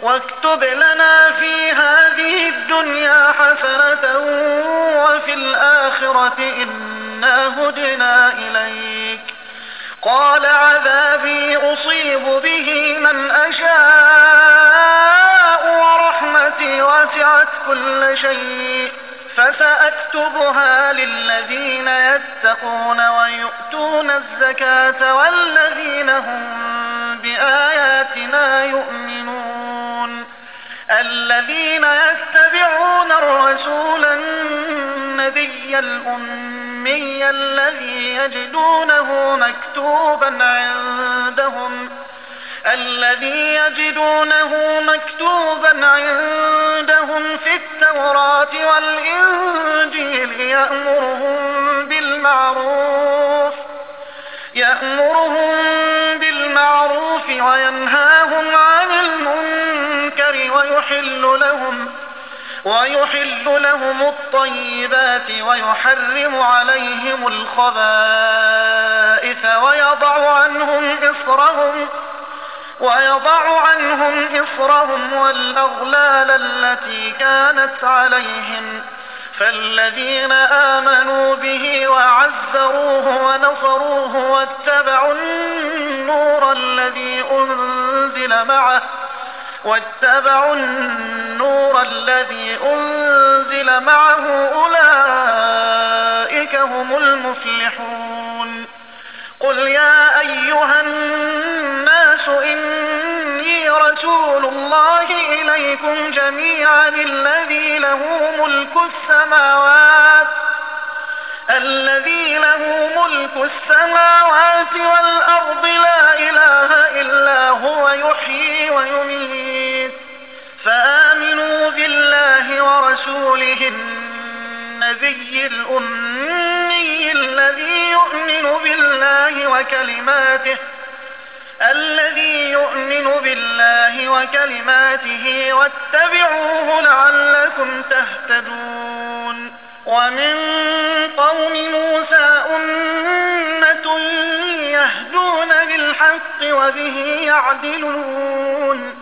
واكتب لنا في هذه الدنيا حسنة وفي الآخرة إنا هدنا إليك. قال عذابي أصيب به من أشاء ورحمتي وسعت كل شيء فسأكتبها للذين يتقون ويؤتون الزكاة والذين هم بآياتنا يؤمنون. الذين يتبعون الرسول النبي الأمي الذي يجدونه مكتوبا عندهم في التوراة والإنجيل يأمرهم بالمعروف وينهاهم عن المنكر ويحل لهم الطيبات ويحرم عليهم الخبائث ويضع عنهم إصرهم والأغلال التي كانت عليهم. فالذين آمنوا به وعزروه ونصروه واتبعوا النور الذي أنزل معه أولئك هم المفلحون. قل يا أيها الناس إني رسول الله إليكم جميعا الذي له ملك السماوات والأرض لا إله إلا هو يحيي ويميت. فآمنوا بالله ورسوله النبي الأمي الذي يؤمن بالله وكلماته واتبعوه لعلكم تهتدون. ومن قوم موسى أمة يهدون بالحق وبه يعدلون.